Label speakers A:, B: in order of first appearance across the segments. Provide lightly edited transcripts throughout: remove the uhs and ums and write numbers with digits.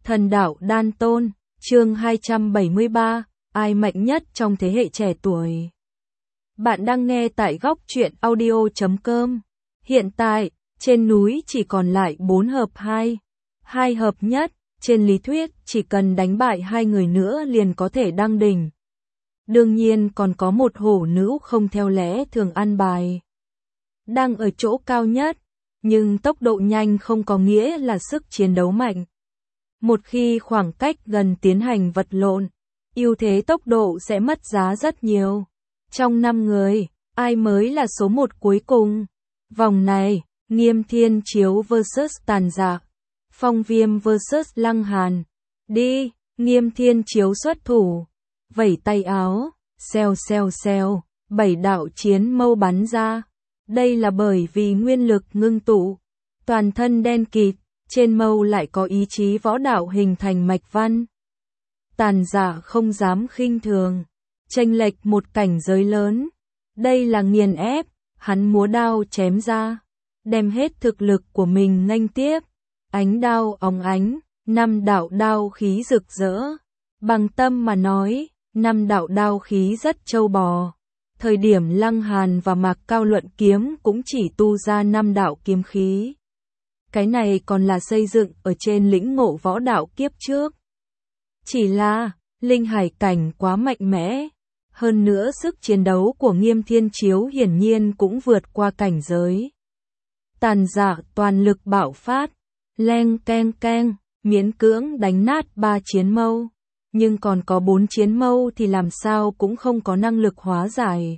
A: Thần đạo đan tôn, chương 273, ai mạnh nhất trong thế hệ trẻ tuổi. Bạn đang nghe tại góc truyện audio.com. Hiện tại, trên núi chỉ còn lại 4 hợp 2. 2 hợp nhất, trên lý thuyết chỉ cần đánh bại 2 người nữa liền có thể đăng đỉnh. Đương nhiên còn có một hổ nữ không theo lẽ thường ăn bài. Đang ở chỗ cao nhất, nhưng tốc độ nhanh không có nghĩa là sức chiến đấu mạnh. Một khi khoảng cách gần tiến hành vật lộn, ưu thế tốc độ sẽ mất giá rất nhiều. Trong 5 người, ai mới là số 1 cuối cùng? Vòng này, Nghiêm Thiên Chiếu vs Tàn Dạ, Phong Viêm vs Lăng Hàn. Đi, Nghiêm Thiên Chiếu xuất thủ, vẩy tay áo, xèo xèo xèo, 7 đạo chiến mâu bắn ra. Đây là bởi vì nguyên lực ngưng tụ, toàn thân đen kịt, trên mâu lại có ý chí võ đạo hình thành mạch văn. Tàn Dạ không dám khinh thường, chênh lệch một cảnh giới lớn. Đây là nghiền ép, hắn múa đao chém ra, đem hết thực lực của mình nghênh tiếp. Ánh đao óng ánh, 5 đạo đao khí rực rỡ. Bằng tâm mà nói, 5 đạo đao khí rất trâu bò. Thời điểm Lăng Hàn và Mạc Cao luận kiếm cũng chỉ tu ra 5 đạo kiếm khí. Cái này còn là xây dựng ở trên lĩnh ngộ võ đạo kiếp trước. Chỉ là, linh hải cảnh quá mạnh mẽ. Hơn nữa sức chiến đấu của Nghiêm Thiên Chiếu hiển nhiên cũng vượt qua cảnh giới. Tàn Dạ toàn lực bạo phát, leng keng keng, miễn cưỡng đánh nát 3 chiến mâu. Nhưng còn có 4 chiến mâu thì làm sao cũng không có năng lực hóa giải.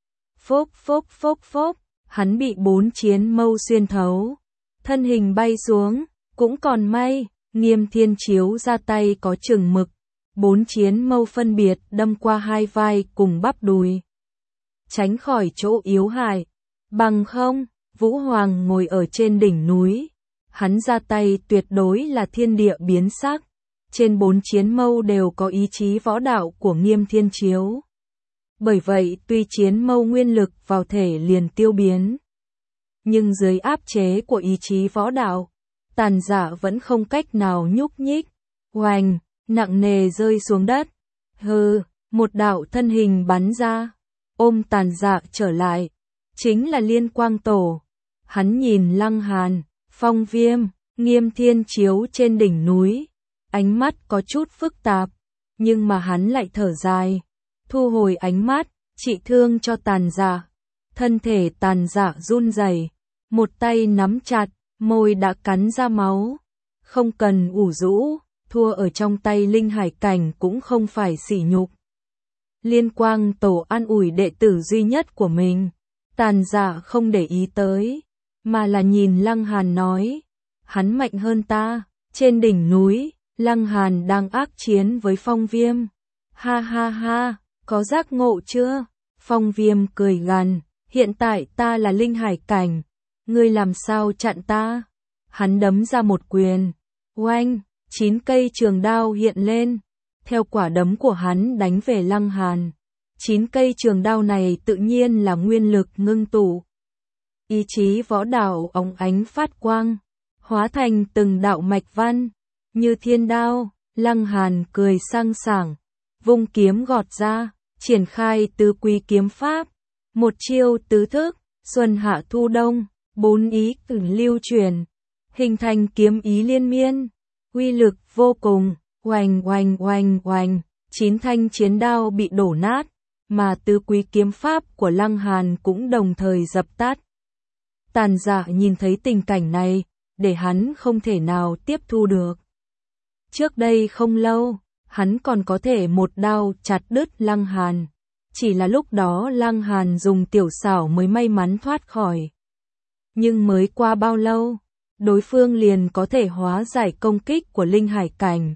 A: Phốc phốc phốc phốc, hắn bị 4 chiến mâu xuyên thấu. Thân hình bay xuống, cũng còn may, Nghiêm Thiên Chiếu ra tay có chừng mực. 4 chiến mâu phân biệt đâm qua 2 vai cùng bắp đùi. Tránh khỏi chỗ yếu hại. Bằng không, Vũ Hoàng ngồi ở trên đỉnh núi. Hắn ra tay tuyệt đối là thiên địa biến sắc. Trên 4 chiến mâu đều có ý chí võ đạo của Nghiêm Thiên Chiếu. Bởi vậy tuy chiến mâu nguyên lực vào thể liền tiêu biến, nhưng dưới áp chế của ý chí võ đạo, Tàn Dạ vẫn không cách nào nhúc nhích. Oành, nặng nề rơi xuống đất. Hừ, một đạo thân hình bắn ra, ôm Tàn Dạ trở lại. Chính là Liên Quang Tổ. Hắn nhìn Lăng Hàn, Phong Viêm, Nghiêm Thiên Chiếu trên đỉnh núi. Ánh mắt có chút phức tạp, nhưng mà hắn lại thở dài. Thu hồi ánh mắt, trị thương cho Tàn Dạ. Thân thể Tàn Dạ run rẩy, một tay nắm chặt, môi đã cắn ra máu. Không cần ủ rũ, thua ở trong tay linh hải cảnh cũng không phải sỉ nhục. Liên Quang Tổ an ủi đệ tử duy nhất của mình. Tàn Dạ không để ý tới, mà là nhìn Lăng Hàn nói. Hắn mạnh hơn ta. Trên đỉnh núi, Lăng Hàn đang ác chiến với Phong Viêm. Ha ha ha, có giác ngộ chưa? Phong Viêm cười gằn, hiện tại ta là linh hải cảnh, ngươi làm sao chặn ta? Hắn đấm ra một quyền, oanh, 9 cây trường đao hiện lên, theo quả đấm của hắn đánh về Lăng Hàn. 9 cây trường đao này tự nhiên là nguyên lực ngưng tụ. Ý chí võ đạo óng ánh phát quang, hóa thành từng đạo mạch văn, như thiên đao. Lăng Hàn cười sang sảng, vung kiếm gọt ra, triển khai tứ quý kiếm pháp. Một chiêu tứ thức, xuân hạ thu đông, 4 ý cử lưu truyền, hình thành kiếm ý liên miên, uy lực vô cùng. Oành oành oành oành, 9 thanh chiến đao bị đổ nát, mà tứ quý kiếm pháp của Lăng Hàn cũng đồng thời dập tắt. Tàn Dạ nhìn thấy tình cảnh này, để hắn không thể nào tiếp thu được. Trước đây không lâu, hắn còn có thể một đao chặt đứt Lăng Hàn. Chỉ là lúc đó Lăng Hàn dùng tiểu xảo mới may mắn thoát khỏi. Nhưng mới qua bao lâu, đối phương liền có thể hóa giải công kích của linh hải cảnh.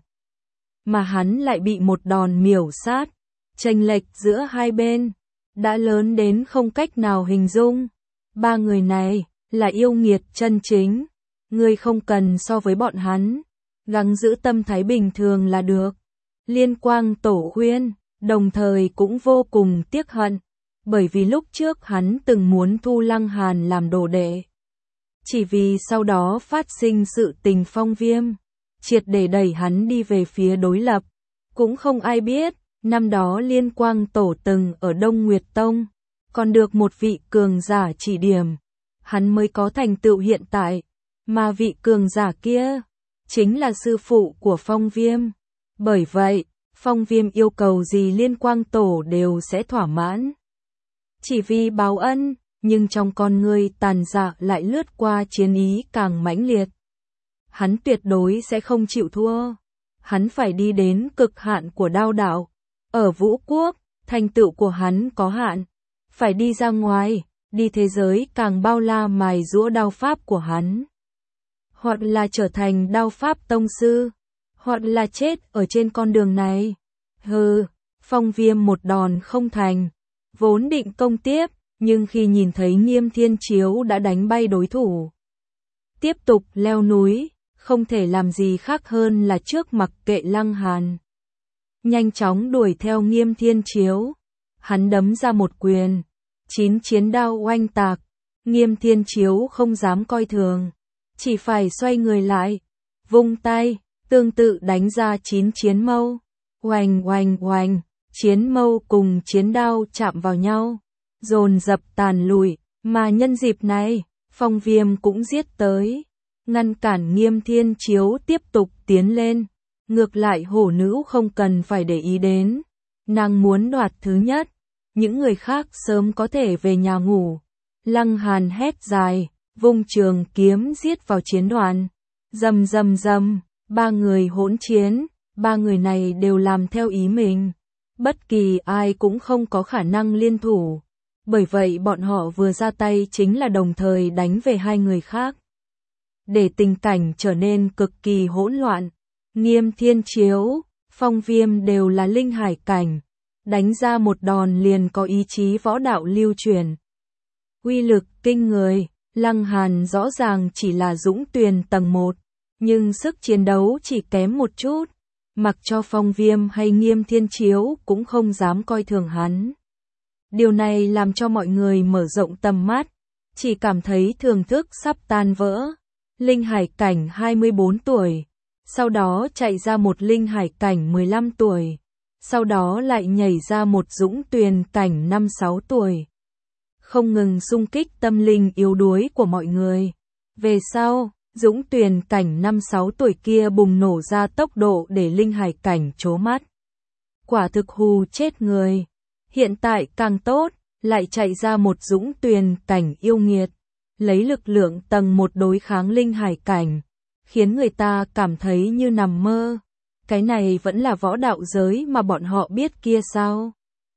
A: Mà hắn lại bị một đòn miểu sát. Chênh lệch giữa hai bên đã lớn đến không cách nào hình dung. 3 người này là yêu nghiệt chân chính. Ngươi không cần so với bọn hắn, gắng giữ tâm thái bình thường là được. Liên Quang Tổ khuyên, đồng thời cũng vô cùng tiếc hận, bởi vì lúc trước hắn từng muốn thu Lăng Hàn làm đồ đệ. Chỉ vì sau đó phát sinh sự tình Phong Viêm. triệt để đẩy hắn đi về phía đối lập. Cũng không ai biết, năm đó Liên Quang Tổ từng ở Đông Nguyệt Tông, còn được một vị cường giả chỉ điểm, hắn mới có thành tựu hiện tại, mà vị cường giả kia chính là sư phụ của Phong Viêm. Bởi vậy, Phong Viêm yêu cầu gì Liên Quang Tổ đều sẽ thỏa mãn. Chỉ vì báo ân, nhưng trong con người tàn dạ lại lướt qua chiến ý càng mãnh liệt. Hắn tuyệt đối sẽ không chịu thua. Hắn phải đi đến cực hạn của đao đạo. Ở Vũ Quốc, thành tựu của hắn có hạn. Phải đi ra ngoài, đi thế giới càng bao la mài giũa đao pháp của hắn. Hoặc là trở thành đao pháp tông sư, hoặc là chết ở trên con đường này. Phong Viêm một đòn không thành, vốn định công tiếp, nhưng khi nhìn thấy Nghiêm Thiên Chiếu đã đánh bay đối thủ, tiếp tục leo núi, không thể làm gì khác hơn là trước mặc kệ Lăng Hàn. Nhanh chóng đuổi theo Nghiêm Thiên Chiếu, hắn đấm ra một quyền, 9 chiến đao oanh tạc, Nghiêm Thiên Chiếu không dám coi thường, chỉ phải xoay người lại, vung tay, tương tự đánh ra 9 chiến mâu, oanh oanh oanh, chiến mâu cùng chiến đao chạm vào nhau, dồn dập tàn lùi, mà nhân dịp này, Phong Viêm cũng giết tới, ngăn cản Nghiêm Thiên Chiếu tiếp tục tiến lên. Ngược lại hổ nữ không cần phải để ý đến, nàng muốn đoạt thứ nhất, những người khác sớm có thể về nhà ngủ. Lăng Hàn hét dài, vung trường kiếm giết vào chiến đoàn, rầm rầm rầm, 3 người hỗn chiến, 3 người này đều làm theo ý mình, bất kỳ ai cũng không có khả năng liên thủ, bởi vậy bọn họ vừa ra tay chính là đồng thời đánh về 2 người khác, để tình cảnh trở nên cực kỳ hỗn loạn. Nghiêm Thiên Chiếu, Phong Viêm đều là linh hải cảnh, đánh ra một đòn liền có ý chí võ đạo lưu truyền. Uy lực kinh người, Lăng Hàn rõ ràng chỉ là Dũng Tuyền tầng 1, nhưng sức chiến đấu chỉ kém một chút, mặc cho Phong Viêm hay Nghiêm Thiên Chiếu cũng không dám coi thường hắn. Điều này làm cho mọi người mở rộng tầm mắt, chỉ cảm thấy thưởng thức sắp tan vỡ. Linh hải cảnh 24 tuổi. Sau đó chạy ra một linh hải cảnh 15 tuổi, sau đó lại nhảy ra một Dũng Tuyền cảnh 5-6 tuổi. Không ngừng xung kích tâm linh yếu đuối của mọi người. Về sau, Dũng Tuyền cảnh 5-6 tuổi kia bùng nổ ra tốc độ để linh hải cảnh trố mắt. Quả thực hù chết người. Hiện tại càng tốt, lại chạy ra một Dũng Tuyền cảnh yêu nghiệt, lấy lực lượng tầng 1 đối kháng linh hải cảnh, khiến người ta cảm thấy như nằm mơ. Cái này vẫn là võ đạo giới mà bọn họ biết kia sao?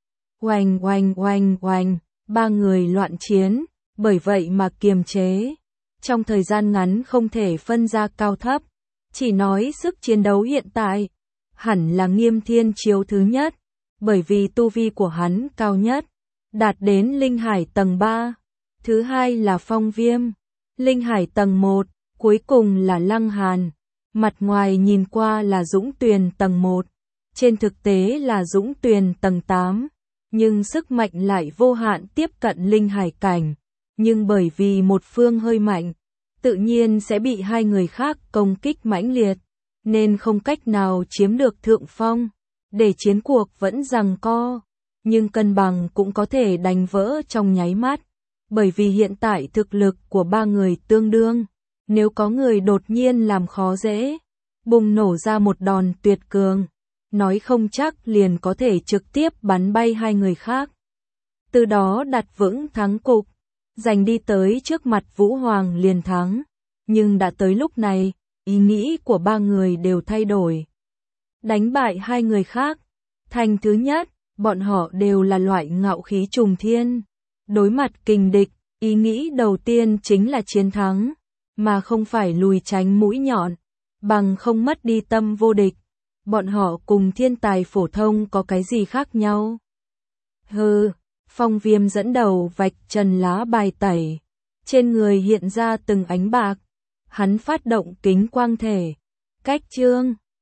A: Oanh oanh oanh oanh, 3 người loạn chiến, bởi vậy mà kiềm chế. Trong thời gian ngắn không thể phân ra cao thấp, chỉ nói sức chiến đấu hiện tại, hẳn là Nghiêm Thiên Chiếu thứ nhất, bởi vì tu vi của hắn cao nhất, đạt đến linh hải tầng 3. Thứ hai là Phong Viêm, linh hải tầng 1. Cuối cùng là Lăng Hàn, mặt ngoài nhìn qua là Dũng Tuyền tầng 1, trên thực tế là Dũng Tuyền tầng 8, nhưng sức mạnh lại vô hạn tiếp cận linh hải cảnh, nhưng bởi vì một phương hơi mạnh, tự nhiên sẽ bị 2 người khác công kích mãnh liệt, nên không cách nào chiếm được thượng phong, để chiến cuộc vẫn giằng co, nhưng cân bằng cũng có thể đánh vỡ trong nháy mắt, bởi vì hiện tại thực lực của 3 người tương đương. Nếu có người đột nhiên làm khó dễ, bùng nổ ra một đòn tuyệt cường, nói không chắc liền có thể trực tiếp bắn bay 2 người khác. Từ đó đặt vững thắng cục, giành đi tới trước mặt Vũ Hoàng liền thắng. Nhưng đã tới lúc này, ý nghĩ của 3 người đều thay đổi. Đánh bại 2 người khác, thành thứ nhất, bọn họ đều là loại ngạo khí trùng thiên. Đối mặt kình địch, ý nghĩ đầu tiên chính là chiến thắng, mà không phải lùi tránh mũi nhọn, bằng không mất đi tâm vô địch. Bọn họ cùng thiên tài phổ thông có cái gì khác nhau? Phong Viêm dẫn đầu vạch trần lá bài tẩy, trên người hiện ra từng ánh bạc, hắn phát động kính quang thể, cách chương